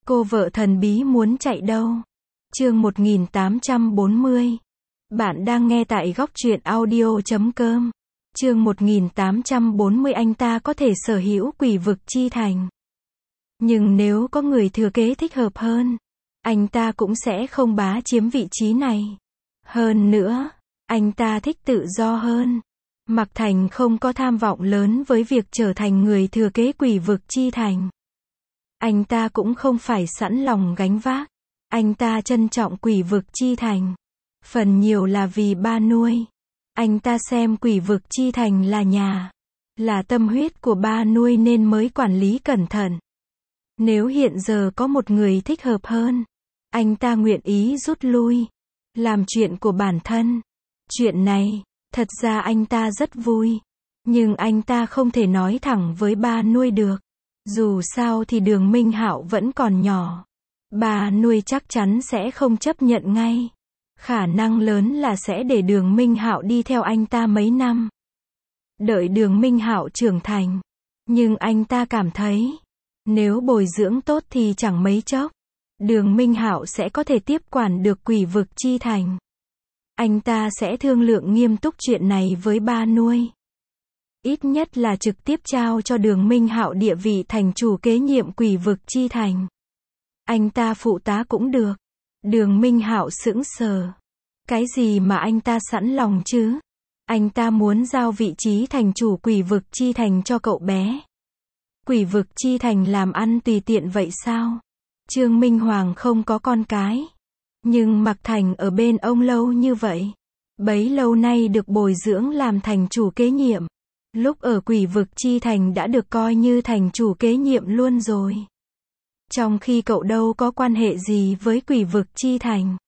Cô vợ thần bí muốn chạy đâu? Chương 1840. Bạn đang nghe tại góc truyện audio.com. Chương 1840. Anh ta có thể sở hữu Quỷ vực chi thành. Nhưng nếu có người thừa kế thích hợp hơn, anh ta cũng sẽ không bá chiếm vị trí này. Hơn nữa, anh ta thích tự do hơn. Mạc Thành không có tham vọng lớn với việc trở thành người thừa kế Quỷ vực chi thành. Anh ta cũng không phải sẵn lòng gánh vác. Anh ta trân trọng Quỷ vực chi thành. Phần nhiều là vì ba nuôi. Anh ta xem Quỷ vực chi thành là nhà, là tâm huyết của ba nuôi nên mới quản lý cẩn thận. Nếu hiện giờ có một người thích hợp hơn, anh ta nguyện ý rút lui, làm chuyện của bản thân. Chuyện này, thật ra anh ta rất vui. Nhưng anh ta không thể nói thẳng với ba nuôi được. Dù sao thì Đường Minh Hạo vẫn còn nhỏ. Bà nuôi chắc chắn sẽ không chấp nhận ngay. Khả năng lớn là sẽ để Đường Minh Hạo đi theo anh ta mấy năm. Đợi Đường Minh Hạo trưởng thành. Nhưng anh ta cảm thấy, nếu bồi dưỡng tốt thì chẳng mấy chốc, Đường Minh Hạo sẽ có thể tiếp quản được Quỷ vực chi thành. Anh ta sẽ thương lượng nghiêm túc chuyện này với ba nuôi. Ít nhất là trực tiếp trao cho Đường Minh Hạo địa vị thành chủ kế nhiệm Quỷ vực chi thành. Anh ta phụ tá cũng được. Đường Minh Hạo sững sờ. Cái gì mà anh ta sẵn lòng chứ? Anh ta muốn giao vị trí thành chủ Quỷ vực chi thành cho cậu bé. Quỷ vực chi thành làm ăn tùy tiện vậy sao? Trương Minh Hoàng không có con cái. Nhưng Mạc Thành ở bên ông lâu như vậy. Bấy lâu nay được bồi dưỡng làm thành chủ kế nhiệm. Lúc ở Quỷ vực chi thành đã được coi như thành chủ kế nhiệm luôn rồi. Trong khi cậu đâu có quan hệ gì với Quỷ vực chi thành.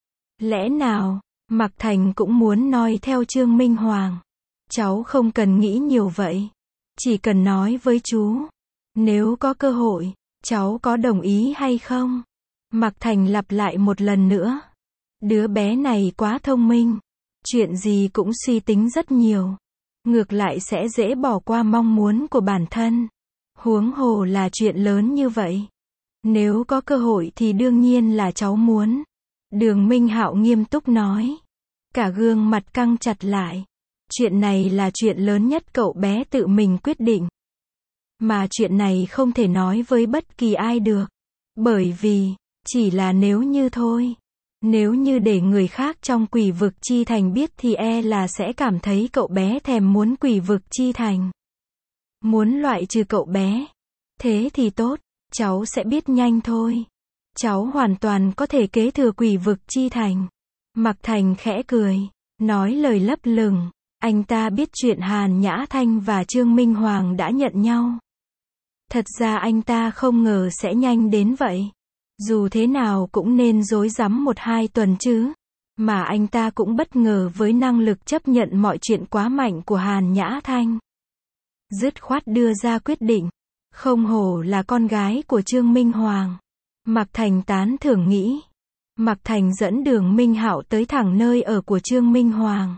Lẽ nào, Mạc Thành cũng muốn noi theo Trương Minh Hoàng. Cháu không cần nghĩ nhiều vậy. Chỉ cần nói với chú. Nếu có cơ hội, cháu có đồng ý hay không? Mạc Thành lặp lại một lần nữa. Đứa bé này quá thông minh. Chuyện gì cũng suy tính rất nhiều. Ngược lại sẽ dễ bỏ qua mong muốn của bản thân. Huống hồ là chuyện lớn như vậy. Nếu có cơ hội thì đương nhiên là cháu muốn. Đường Minh Hạo nghiêm túc nói. Cả gương mặt căng chặt lại. Chuyện này là chuyện lớn nhất cậu bé tự mình quyết định. Mà chuyện này không thể nói với bất kỳ ai được. Bởi vì, chỉ là nếu như thôi. Nếu như để người khác trong Quỷ vực chi thành biết thì là sẽ cảm thấy cậu bé thèm muốn Quỷ vực chi thành. Muốn loại trừ cậu bé. Thế thì tốt, cháu sẽ biết nhanh thôi. Cháu hoàn toàn có thể kế thừa Quỷ vực chi thành. Mạc Thành khẽ cười, nói lời lấp lửng. Anh ta biết chuyện Hàn Nhã Thanh và Trương Minh Hoàng đã nhận nhau. Thật ra anh ta không ngờ sẽ nhanh đến vậy. Dù thế nào cũng nên rối rắm 1-2 tuần chứ. Mà anh ta cũng bất ngờ với năng lực chấp nhận mọi chuyện quá mạnh của Hàn Nhã Thanh. Dứt khoát đưa ra quyết định. Không hổ là con gái của Trương Minh Hoàng. Mạc Thành tán thưởng nghĩ. Mạc Thành dẫn Đường Minh Hạo tới thẳng nơi ở của Trương Minh Hoàng.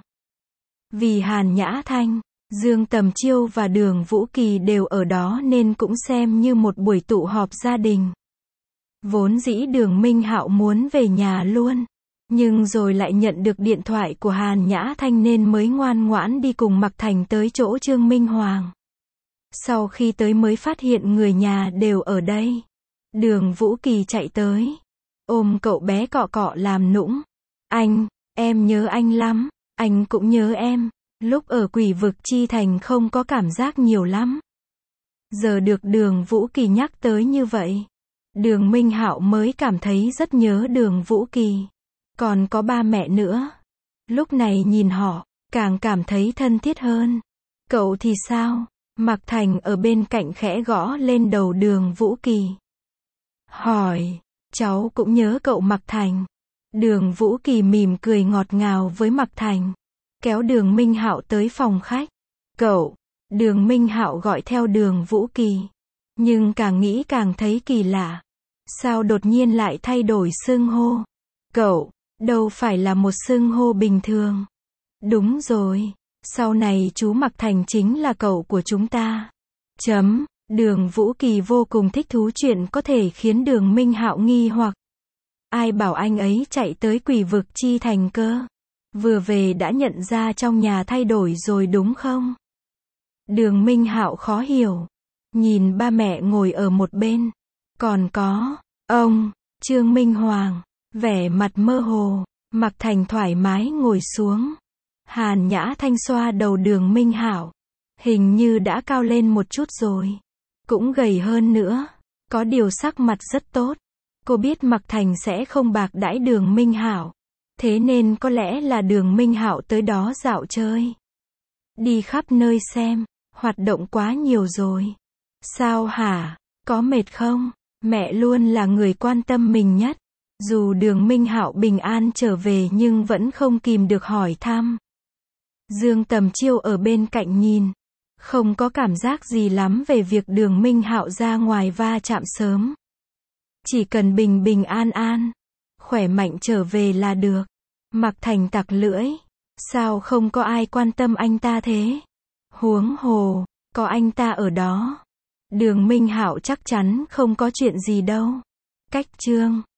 Vì Hàn Nhã Thanh, Dương Tầm Chiêu và Đường Vũ Kỳ đều ở đó nên cũng xem như một buổi tụ họp gia đình. Vốn dĩ Đường Minh Hạo muốn về nhà luôn. Nhưng rồi lại nhận được điện thoại của Hàn Nhã Thanh nên mới ngoan ngoãn đi cùng Mạc Thành tới chỗ Trương Minh Hoàng. Sau khi tới mới phát hiện người nhà đều ở đây. Đường Vũ Kỳ chạy tới. Ôm cậu bé cọ cọ làm nũng. Anh, em nhớ anh lắm. Anh cũng nhớ em. Lúc ở Quỷ vực chi thành không có cảm giác nhiều lắm. Giờ được Đường Vũ Kỳ nhắc tới như vậy. Đường Minh Hạo mới cảm thấy rất nhớ Đường Vũ Kỳ. Còn có ba mẹ nữa. Lúc này nhìn họ, càng cảm thấy thân thiết hơn. Cậu thì sao? Mạc Thành ở bên cạnh khẽ gõ lên đầu Đường Vũ Kỳ. Hỏi, cháu cũng nhớ cậu Mạc Thành. Đường Vũ Kỳ mỉm cười ngọt ngào với Mạc Thành. Kéo Đường Minh Hạo tới phòng khách. Cậu, Đường Minh Hạo gọi theo Đường Vũ Kỳ. Nhưng càng nghĩ càng thấy kỳ lạ. Sao đột nhiên lại thay đổi xưng hô? Cậu, đâu phải là một xưng hô bình thường. Đúng rồi, sau này chú Mạc Thành chính là cậu của chúng ta. Đường Vũ Kỳ vô cùng thích thú chuyện có thể khiến Đường Minh Hạo nghi hoặc. Ai bảo anh ấy chạy tới Quỷ Vực Chi Thành cơ? Vừa về đã nhận ra trong nhà thay đổi rồi đúng không? Đường Minh Hạo khó hiểu. Nhìn ba mẹ ngồi ở một bên. Còn có, ông, Trương Minh Hoàng, vẻ mặt mơ hồ. Mạc Thành thoải mái ngồi xuống. Hàn Nhã Thanh xoa đầu Đường Minh Hạo. Hình như đã cao lên một chút rồi. Cũng gầy hơn nữa. Có điều sắc mặt rất tốt. Cô biết Mạc Thành sẽ không bạc đãi Đường Minh Hạo. Thế nên có lẽ là Đường Minh Hạo tới đó dạo chơi. Đi khắp nơi xem. Hoạt động quá nhiều rồi. Sao hả? Có mệt không? Mẹ luôn là người quan tâm mình nhất. Dù Đường Minh Hạo bình an trở về nhưng vẫn không kìm được hỏi thăm. Dương Tầm Chiêu ở bên cạnh nhìn. Không có cảm giác gì lắm về việc Đường Minh Hạo ra ngoài va chạm sớm. Chỉ cần bình bình an an, khỏe mạnh trở về là được. Mạc Thành tặc lưỡi. Sao không có ai quan tâm anh ta thế? Huống hồ, có anh ta ở đó. Đường Minh Hạo chắc chắn không có chuyện gì đâu. Cách chương